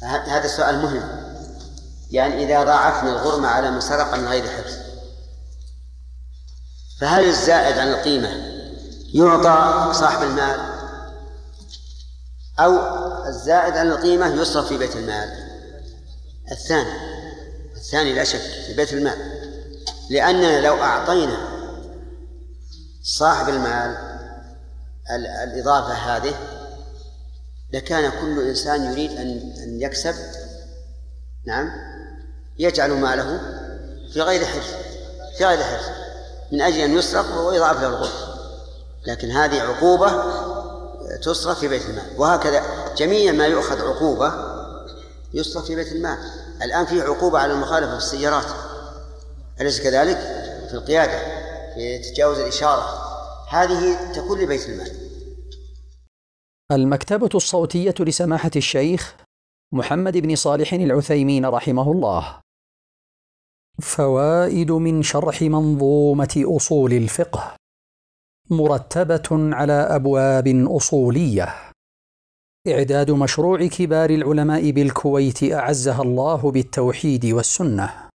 هذا السؤال مهم. يعني إذا ضاعفنا الغرمة على من سرق من غير حفظ، فهل الزائد عن القيمة يعطى صاحب المال، أو الزائد عن القيمة يصرف في بيت المال؟ الثاني لا شك، في بيت المال، لأننا لو أعطينا صاحب المال الإضافة هذه لكان كل إنسان يريد أن يكسب، نعم، يجعل ماله في غير حرص من أجل أن يسرق ويضاعف له الغرم. لكن هذه عقوبة تصرف في بيت المال، وهكذا جميع ما يؤخذ عقوبة يصرف في بيت المال. الآن في عقوبة على المخالفة في السيارات، أليس كذلك؟ في القيادة، في تجاوز الإشارة، هذه تكون لبيت المال. المكتبة الصوتية لسماحة الشيخ محمد بن صالح العثيمين رحمه الله. فوائد من شرح منظومة أصول الفقه، مرتبة على أبواب أصولية. إعداد مشروع كبار العلماء بالكويت أعزها الله بالتوحيد والسنة.